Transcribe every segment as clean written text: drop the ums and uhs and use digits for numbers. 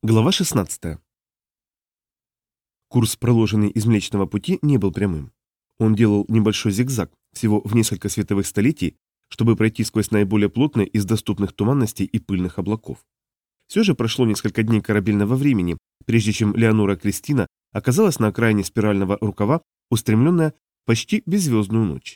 Глава 16. Курс, проложенный из Млечного Пути, не был прямым. Он делал небольшой зигзаг, всего в несколько световых столетий, чтобы пройти сквозь наиболее плотные из доступных туманностей и пыльных облаков. Все же прошло несколько дней корабельного времени, прежде чем Леонора Кристина оказалась на окраине спирального рукава, устремленная в почти беззвездную ночь.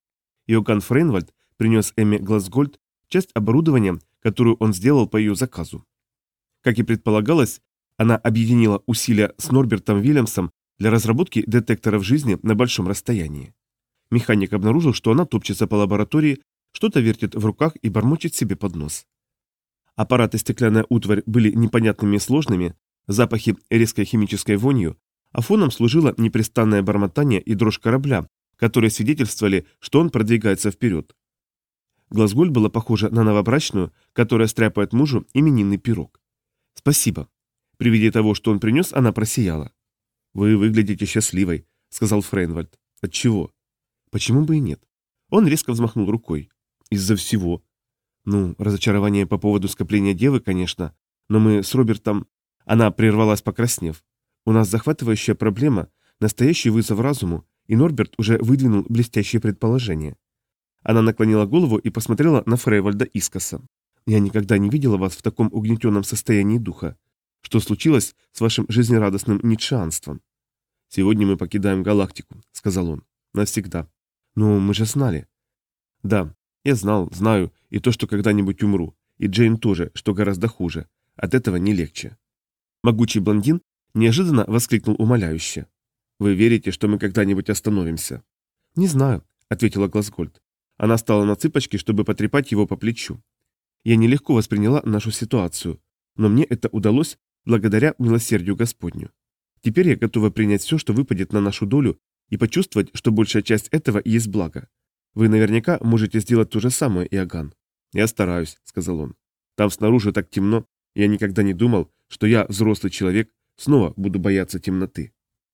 Иоганн Фрейнвальд принес Эмме Глазгольд часть оборудования, которую он сделал по ее заказу. Как и предполагалось, она объединила усилия с Норбертом Вильямсом для разработки детекторов жизни на большом расстоянии. Механик обнаружил, что она топчется по лаборатории, что-то вертит в руках и бормочет себе под нос. Аппарат и стеклянная утварь были непонятными и сложными, запахи резкой химической вонью, а фоном служило непрестанное бормотание и дрожь корабля, которые свидетельствовали, что он продвигается вперед. Глазгольд была похожа на новобрачную, которая стряпает мужу именинный пирог. «Спасибо». При виде того, что он принес, она просияла. «Вы выглядите счастливой», — сказал Фрейнвальд. «Отчего?» «Почему бы и нет?» Он резко взмахнул рукой. «Из-за всего». «Ну, разочарование по поводу скопления девы, конечно, но мы с Робертом...» Она прервалась, покраснев. «У нас захватывающая проблема, настоящий вызов разуму, и Норберт уже выдвинул блестящее предположение». Она наклонила голову и посмотрела на Фрейнвальда искоса. «Я никогда не видела вас в таком угнетенном состоянии духа. Что случилось с вашим жизнерадостным ницшеанством?» «Сегодня мы покидаем галактику», — сказал он. «Навсегда». «Ну, мы же знали». «Да, я знаю, и то, что когда-нибудь умру. И Джейн тоже, что гораздо хуже. От этого не легче». Могучий блондин неожиданно воскликнул умоляюще. «Вы верите, что мы когда-нибудь остановимся?» «Не знаю», — ответила Глазгольд. Она встала на цыпочки, чтобы потрепать его по плечу. «Я нелегко восприняла нашу ситуацию, но мне это удалось благодаря милосердию Господню. Теперь я готова принять все, что выпадет на нашу долю, и почувствовать, что большая часть этого и есть благо. Вы наверняка можете сделать то же самое, Иоганн». «Я стараюсь», — сказал он. «Там снаружи так темно, я никогда не думал, что я, взрослый человек, снова буду бояться темноты».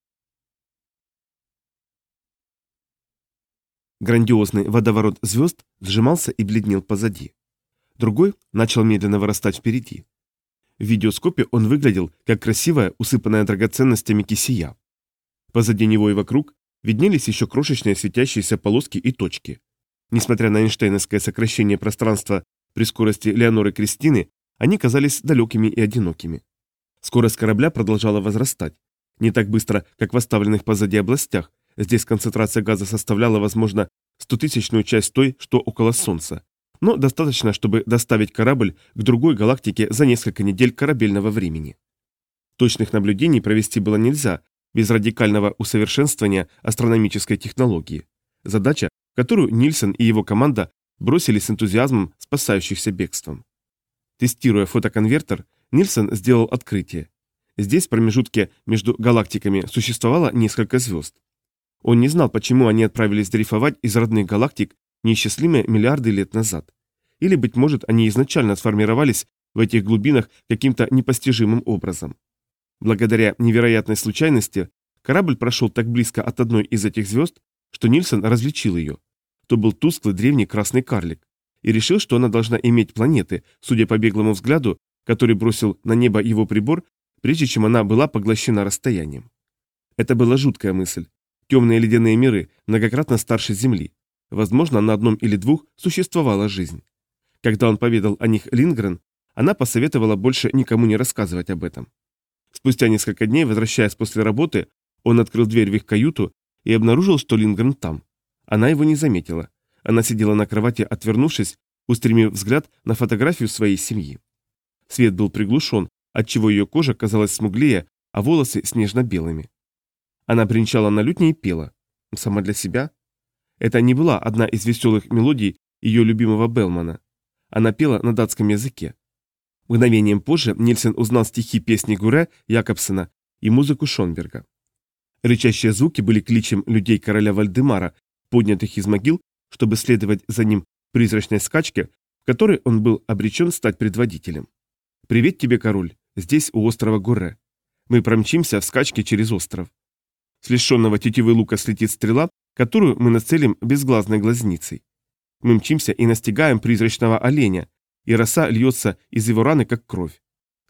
Грандиозный водоворот звезд сжимался и бледнел позади. Другой начал медленно вырастать впереди. В видеоскопе он выглядел, как красивая, усыпанная драгоценностями кисия. Позади него и вокруг виднелись еще крошечные светящиеся полоски и точки. Несмотря на эйнштейновское сокращение пространства при скорости Леоноры Кристины, они казались далекими и одинокими. Скорость корабля продолжала возрастать. Не так быстро, как в оставленных позади областях. Здесь концентрация газа составляла, возможно, 100-тысячную часть той, что около Солнца. Но достаточно, чтобы доставить корабль к другой галактике за несколько недель корабельного времени. Точных наблюдений провести было нельзя, без радикального усовершенствования астрономической технологии. Задача, которую Нильсон и его команда бросили с энтузиазмом спасающихся бегством. Тестируя фотоконвертер, Нильсон сделал открытие. Здесь, в промежутке между галактиками, существовало несколько звезд. Он не знал, почему они отправились дрейфовать из родных галактик неисчислимые миллиарды лет назад. Или, быть может, они изначально сформировались в этих глубинах каким-то непостижимым образом. Благодаря невероятной случайности, корабль прошел так близко от одной из этих звезд, что Нильсон различил ее. То был тусклый древний красный карлик. И решил, что она должна иметь планеты, судя по беглому взгляду, который бросил на небо его прибор, прежде чем она была поглощена расстоянием. Это была жуткая мысль. Темные ледяные миры многократно старше Земли. Возможно, на одном или двух существовала жизнь. Когда он поведал о них Линдгрен, она посоветовала больше никому не рассказывать об этом. Спустя несколько дней, возвращаясь после работы, он открыл дверь в их каюту и обнаружил, что Линдгрен там. Она его не заметила. Она сидела на кровати, отвернувшись, устремив взгляд на фотографию своей семьи. Свет был приглушен, отчего ее кожа казалась смуглее, а волосы снежно-белыми. Она бренчала на лютне и пела. Сама для себя? Это не была одна из веселых мелодий ее любимого Белмана. Она пела на датском языке. Мгновением позже Нильсон узнал стихи песни Гуре, Якобсена и музыку Шонберга. Рычащие звуки были кличем людей короля Вальдемара, поднятых из могил, чтобы следовать за ним в призрачной скачке, в которой он был обречен стать предводителем. «Привет тебе, король, здесь, у острова Гуре. Мы промчимся в скачке через остров. С лишенного тетивы лука слетит стрела, которую мы нацелим безглазной глазницей. Мы мчимся и настигаем призрачного оленя, и роса льется из его раны, как кровь.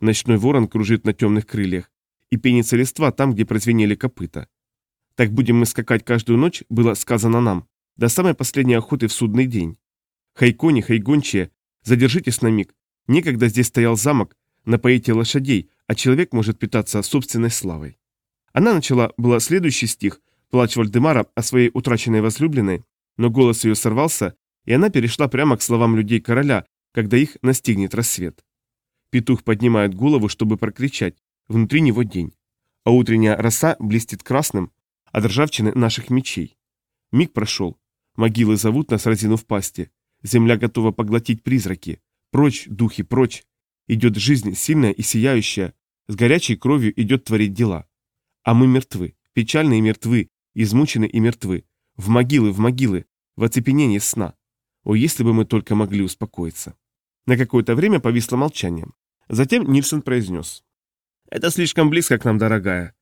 Ночной ворон кружит на темных крыльях, и пенится листва там, где прозвенели копыта. Так будем мы скакать каждую ночь, было сказано нам, до самой последней охоты в судный день. Хайкони, хайгончие, задержитесь на миг. Некогда здесь стоял замок, напоите лошадей, а человек может питаться собственной славой. Она начала было следующий стих, плач Вальдемара о своей утраченной возлюбленной, но голос ее сорвался, и она перешла прямо к словам людей короля, когда их настигнет рассвет. Петух поднимает голову, чтобы прокричать, внутри него день. А утренняя роса блестит красным от ржавчины наших мечей. Миг прошел. Могилы зовут нас, разинув пасти. Земля готова поглотить призраки. Прочь, духи, прочь. Идет жизнь сильная и сияющая. С горячей кровью идет творить дела. А мы мертвы, печальны и мертвы, измучены и мертвы. В могилы, в оцепенении сна. О, если бы мы только могли успокоиться. На какое-то время повисло молчание. Затем Нильсон произнес. «Это слишком близко к нам, дорогая».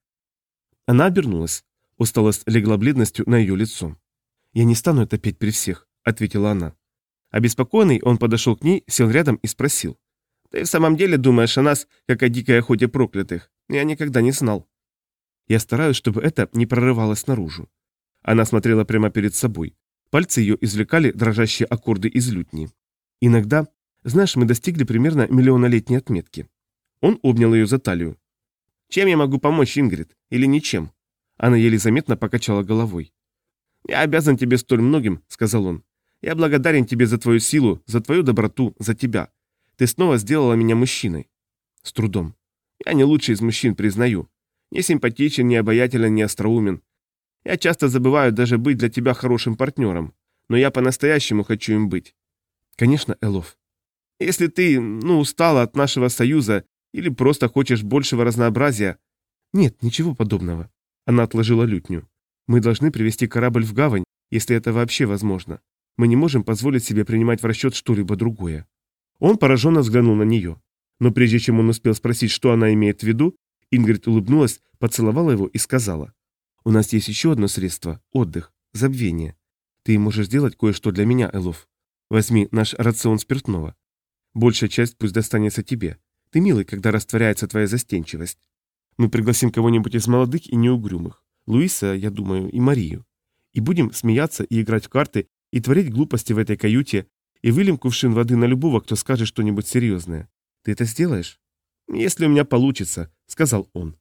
Она обернулась. Усталость легла бледностью на ее лицо. «Я не стану это петь при всех», — ответила она. Обеспокоенный, он подошел к ней, сел рядом и спросил. «Ты в самом деле думаешь о нас, как о дикой охоте проклятых? Я никогда не знал». «Я стараюсь, чтобы это не прорывалось наружу». Она смотрела прямо перед собой. Пальцы ее извлекали дрожащие аккорды из лютни. «Иногда, знаешь, мы достигли примерно миллионолетней отметки». Он обнял ее за талию. «Чем я могу помочь, Ингрид? Или ничем?» Она еле заметно покачала головой. «Я обязан тебе столь многим», — сказал он. «Я благодарен тебе за твою силу, за твою доброту, за тебя. Ты снова сделала меня мужчиной». «С трудом». «Я не лучший из мужчин, признаю. Не симпатичен, не обаятелен, не остроумен. Я часто забываю даже быть для тебя хорошим партнером, но я по-настоящему хочу им быть». «Конечно, Элов». «Если ты, устала от нашего союза или просто хочешь большего разнообразия...» «Нет, ничего подобного». Она отложила лютню. «Мы должны привести корабль в гавань, если это вообще возможно. Мы не можем позволить себе принимать в расчет что-либо другое». Он пораженно взглянул на нее. Но прежде чем он успел спросить, что она имеет в виду, Ингрид улыбнулась, поцеловала его и сказала. «У нас есть еще одно средство – отдых, забвение. Ты можешь сделать кое-что для меня, Элов. Возьми наш рацион спиртного. Большая часть пусть достанется тебе. Ты милый, когда растворяется твоя застенчивость. Мы пригласим кого-нибудь из молодых и неугрюмых. Луиса, я думаю, и Марию. И будем смеяться и играть в карты, и творить глупости в этой каюте, и выльем кувшин воды на любого, кто скажет что-нибудь серьезное. Ты это сделаешь?» «Если у меня получится», — сказал он.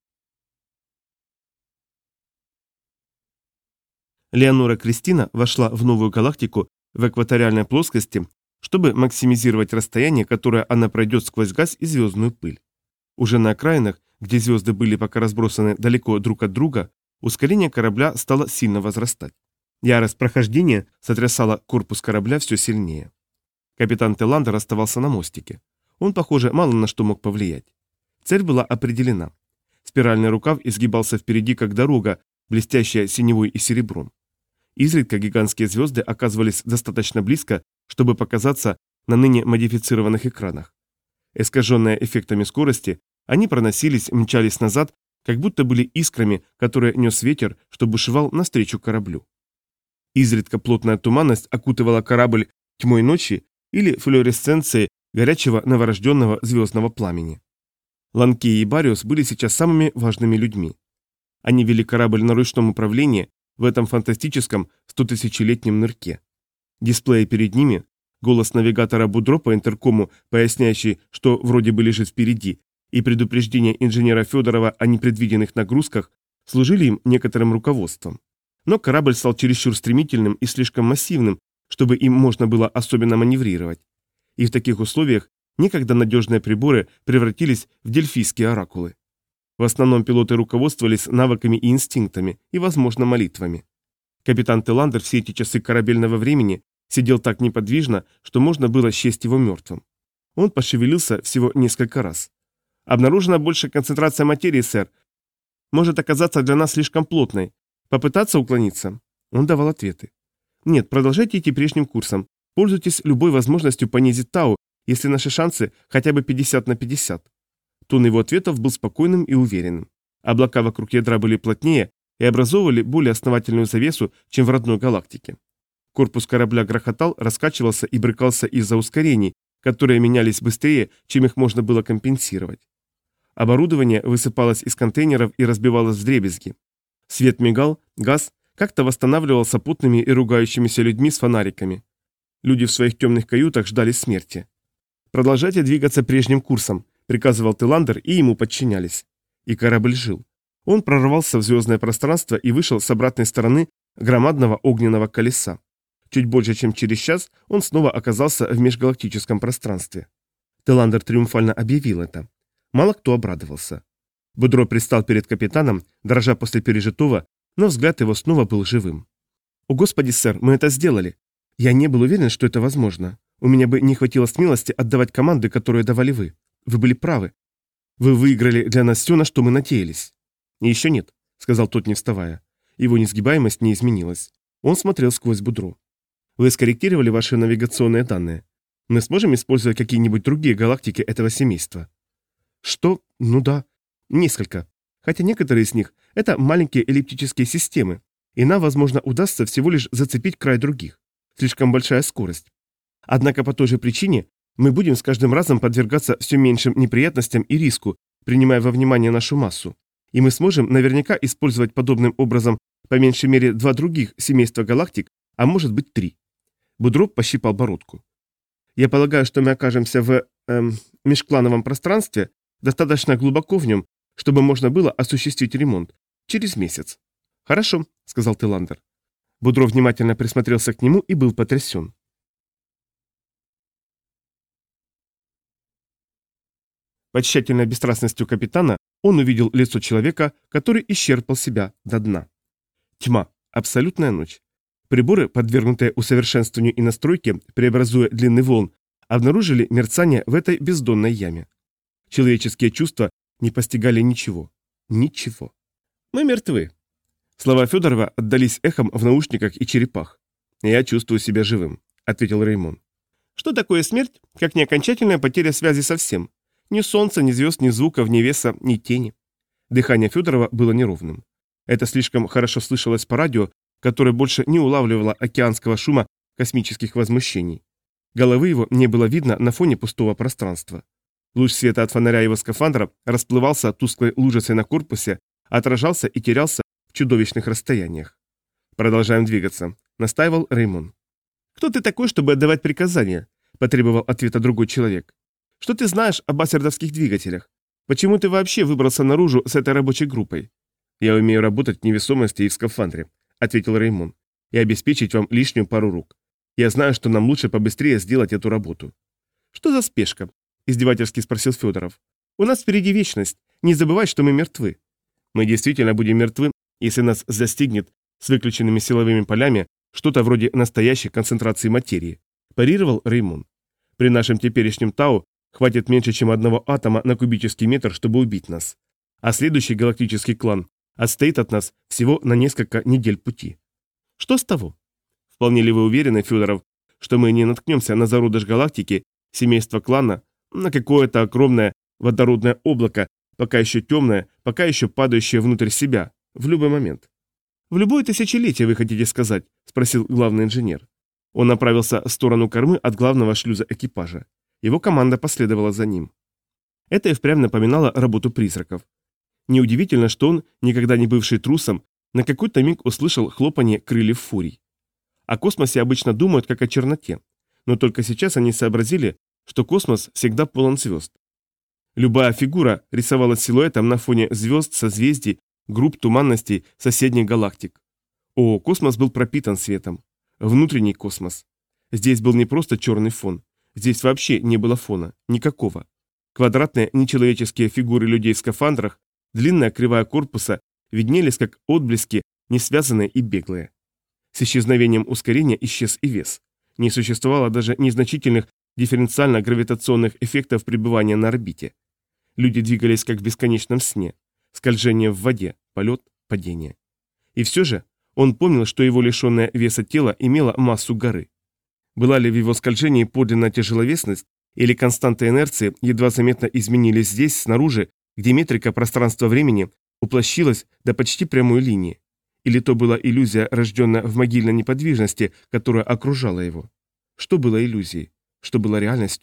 Леонора Кристина вошла в новую галактику в экваториальной плоскости, чтобы максимизировать расстояние, которое она пройдет сквозь газ и звездную пыль. Уже на окраинах, где звезды были пока разбросаны далеко друг от друга, ускорение корабля стало сильно возрастать. Ярость прохождения сотрясала корпус корабля все сильнее. Капитан Теландер оставался на мостике. Он, похоже, мало на что мог повлиять. Цель была определена. Спиральный рукав изгибался впереди, как дорога, блестящая синевой и серебром. Изредка гигантские звезды оказывались достаточно близко, чтобы показаться на ныне модифицированных экранах. Искаженные эффектами скорости, они проносились, мчались назад, как будто были искрами, которые нес ветер, что бушевал навстречу кораблю. Изредка плотная туманность окутывала корабль тьмой ночи или флуоресценцией горячего новорожденного звездного пламени. Ланкей и Бариус были сейчас самыми важными людьми. Они вели корабль на ручном управлении в этом фантастическом 100-тысячелетнем нырке. Дисплеи перед ними, голос навигатора Будро по интеркому, поясняющий, что вроде бы лежит впереди, и предупреждение инженера Федорова о непредвиденных нагрузках служили им некоторым руководством. Но корабль стал чересчур стремительным и слишком массивным, чтобы им можно было особенно маневрировать. И в таких условиях некогда надежные приборы превратились в дельфийские оракулы. В основном пилоты руководствовались навыками и инстинктами, и, возможно, молитвами. Капитан Теландер все эти часы корабельного времени сидел так неподвижно, что можно было счесть его мертвым. Он пошевелился всего несколько раз. «Обнаружена большая концентрация материи, сэр. Может оказаться для нас слишком плотной. Попытаться уклониться?» Он давал ответы. «Нет, продолжайте идти прежним курсом. Пользуйтесь любой возможностью понизить Тау, если наши шансы хотя бы 50 на 50. Тон его ответов был спокойным и уверенным. Облака вокруг ядра были плотнее и образовывали более основательную завесу, чем в родной галактике. Корпус корабля грохотал, раскачивался и брыкался из-за ускорений, которые менялись быстрее, чем их можно было компенсировать. Оборудование высыпалось из контейнеров и разбивалось вдребезги. Свет мигал, газ как-то восстанавливался потными и ругающимися людьми с фонариками. Люди в своих темных каютах ждали смерти. «Продолжайте двигаться прежним курсом», — приказывал Тиландер, и ему подчинялись. И корабль жил. Он прорвался в звездное пространство и вышел с обратной стороны громадного огненного колеса. Чуть больше, чем через час, он снова оказался в межгалактическом пространстве. Тиландер триумфально объявил это. Мало кто обрадовался. Будро пристал перед капитаном, дрожа после пережитого, но взгляд его снова был живым. «О, Господи, сэр, мы это сделали! Я не был уверен, что это возможно. У меня бы не хватило смелости отдавать команды, которые давали вы. Вы были правы. Вы выиграли для нас все, на что мы надеялись». «Еще нет», — сказал тот, не вставая. Его несгибаемость не изменилась. Он смотрел сквозь Будро. «Вы скорректировали ваши навигационные данные. Мы сможем использовать какие-нибудь другие галактики этого семейства?» «Что? Ну да. Несколько. Хотя некоторые из них — это маленькие эллиптические системы, и нам, возможно, удастся всего лишь зацепить край других. Слишком большая скорость. Однако по той же причине мы будем с каждым разом подвергаться все меньшим неприятностям и риску, принимая во внимание нашу массу. И мы сможем наверняка использовать подобным образом по меньшей мере 2 других семейства галактик, а может быть 3. Будро пощипал бородку. «Я полагаю, что мы окажемся в межклановом пространстве, достаточно глубоко в нем, чтобы можно было осуществить ремонт. Через месяц». «Хорошо», — сказал Тиландер. Будро внимательно присмотрелся к нему и был потрясен. Под тщательной бесстрастностью капитана он увидел лицо человека, который исчерпал себя до дна. Тьма, абсолютная ночь. Приборы, подвергнутые усовершенствованию и настройке, преобразуя длины волн, обнаружили мерцание в этой бездонной яме. Человеческие чувства не постигали ничего. Ничего. «Мы мертвы». Слова Федорова отдались эхом в наушниках и черепах. «Я чувствую себя живым», — ответил Реймон. «Что такое смерть, как не окончательная потеря связи со всем? Ни солнца, ни звезд, ни звуков, ни веса, ни тени». Дыхание Федорова было неровным. Это слишком хорошо слышалось по радио, которое больше не улавливало океанского шума космических возмущений. Головы его не было видно на фоне пустого пространства. Луч света от фонаря его скафандра расплывался тусклой лужицей на корпусе, отражался и терялся в чудовищных расстояниях. «Продолжаем двигаться», — настаивал Реймон. «Кто ты такой, чтобы отдавать приказания?» — потребовал ответа другой человек. «Что ты знаешь об ассердовских двигателях? Почему ты вообще выбрался наружу с этой рабочей группой?» «Я умею работать в невесомости и в скафандре», — ответил Реймон, — «и обеспечить вам лишнюю пару рук. Я знаю, что нам лучше побыстрее сделать эту работу». «Что за спешка?» — издевательски спросил Федоров. «У нас впереди вечность. Не забывай, что мы мертвы». «Мы действительно будем мертвы, если нас застигнет с выключенными силовыми полями что-то вроде настоящей концентрации материи», – парировал Реймон. «При нашем теперешнем Тау хватит меньше, чем 1 атома на кубический метр, чтобы убить нас. А следующий галактический клан отстоит от нас всего на несколько недель пути». «Что с того?» «Вполне ли вы уверены, Федоров, что мы не наткнемся на зародыш галактики, семейства клана, на какое-то огромное водородное облако, пока еще темное, пока еще падающее внутрь себя, в любой момент?» «В любое тысячелетие, вы хотите сказать?» – спросил главный инженер. Он направился в сторону кормы от главного шлюза экипажа. Его команда последовала за ним. Это и впрямь напоминало работу призраков. Неудивительно, что он, никогда не бывший трусом, на какой-то миг услышал хлопанье крыльев фурий. О космосе обычно думают как о черноте, но только сейчас они сообразили, что космос всегда полон звезд. Любая фигура рисовалась силуэтом на фоне звезд, созвездий, групп туманностей соседних галактик. О, космос был пропитан светом. Внутренний космос. Здесь был не просто черный фон. Здесь вообще не было фона. Никакого. Квадратные нечеловеческие фигуры людей в скафандрах, длинная кривая корпуса виднелись как отблески, несвязанные и беглые. С исчезновением ускорения исчез и вес. Не существовало даже незначительных дифференциально-гравитационных эффектов пребывания на орбите. Люди двигались как в бесконечном сне. Скольжение в воде, полет, падение. И все же он помнил, что его лишенное веса тело имело массу горы. Была ли в его скольжении подлинная тяжеловесность, или константы инерции едва заметно изменились здесь, снаружи, где метрика пространства-времени уплощилась до почти прямой линии, или то была иллюзия, рожденная в могильной неподвижности, которая окружала его. Что было иллюзией? Что было реальностью?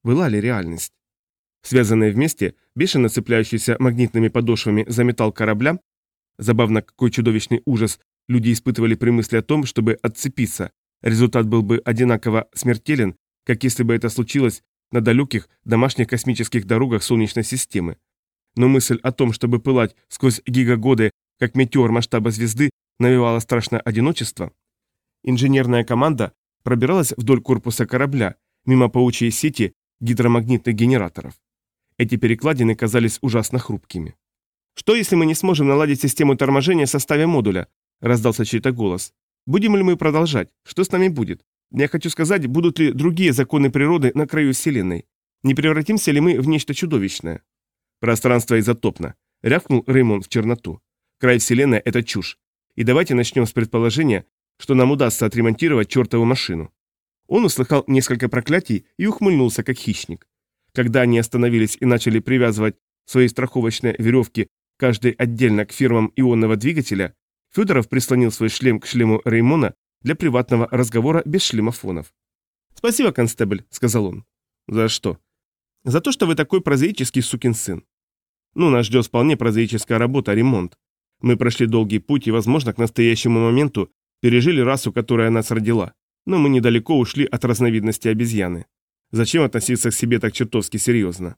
Была ли реальность? Связанные вместе, бешено цепляющиеся магнитными подошвами за металл корабля, забавно, какой чудовищный ужас люди испытывали при мысли о том, чтобы отцепиться, результат был бы одинаково смертелен, как если бы это случилось на далеких домашних космических дорогах Солнечной системы. Но мысль о том, чтобы пылать сквозь гигагоды, как метеор масштаба звезды, навевала страшное одиночество. Инженерная команда пробиралась вдоль корпуса корабля, мимо паучьей сети гидромагнитных генераторов. Эти перекладины казались ужасно хрупкими. «Что, если мы не сможем наладить систему торможения в составе модуля?» – раздался чей-то голос. «Будем ли мы продолжать? Что с нами будет? Я хочу сказать, будут ли другие законы природы на краю Вселенной? Не превратимся ли мы в нечто чудовищное?» «Пространство изотопно», – рявкнул Реймон в черноту. «Край Вселенной – это чушь. И давайте начнем с предположения, что нам удастся отремонтировать чертову машину». Он услыхал несколько проклятий и ухмыльнулся, как хищник. Когда они остановились и начали привязывать свои страховочные веревки, каждый отдельно к фермам ионного двигателя, Федоров прислонил свой шлем к шлему Реймона для приватного разговора без шлемофонов. «Спасибо, констебль», — сказал он. «За что?» «За то, что вы такой прозаический сукин сын. Ну, нас ждет вполне прозаическая работа, ремонт. Мы прошли долгий путь и, возможно, к настоящему моменту пережили расу, которая нас родила, но мы недалеко ушли от разновидности обезьяны. Зачем относиться к себе так чертовски серьезно?»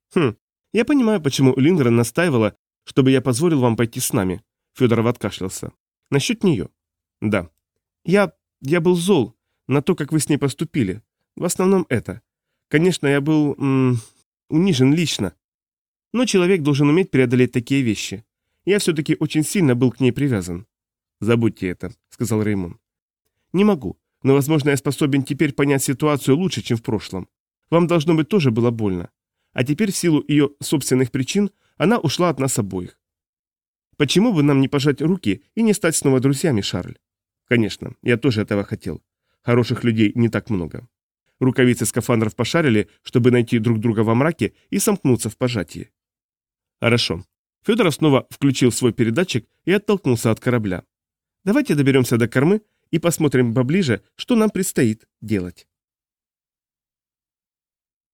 Я понимаю, почему Линдгрен настаивала, чтобы я позволил вам пойти с нами. Федоров откашлялся. Насчет нее. Да. Я был зол на то, как вы с ней поступили. В основном это. Конечно, я был унижен лично. Но человек должен уметь преодолеть такие вещи. Я все-таки очень сильно был к ней привязан. Забудьте это, сказал Реймон. Не могу, но, возможно, я способен теперь понять ситуацию лучше, чем в прошлом. Вам, должно быть, тоже было больно. А теперь, в силу ее собственных причин, она ушла от нас обоих. Почему бы нам не пожать руки и не стать снова друзьями, Шарль? Конечно, я тоже этого хотел. Хороших людей не так много. Рукавицы скафандров пошарили, чтобы найти друг друга во мраке и сомкнуться в пожатии. Хорошо. Федоров снова включил свой передатчик и оттолкнулся от корабля. Давайте доберемся до кормы и посмотрим поближе, что нам предстоит делать.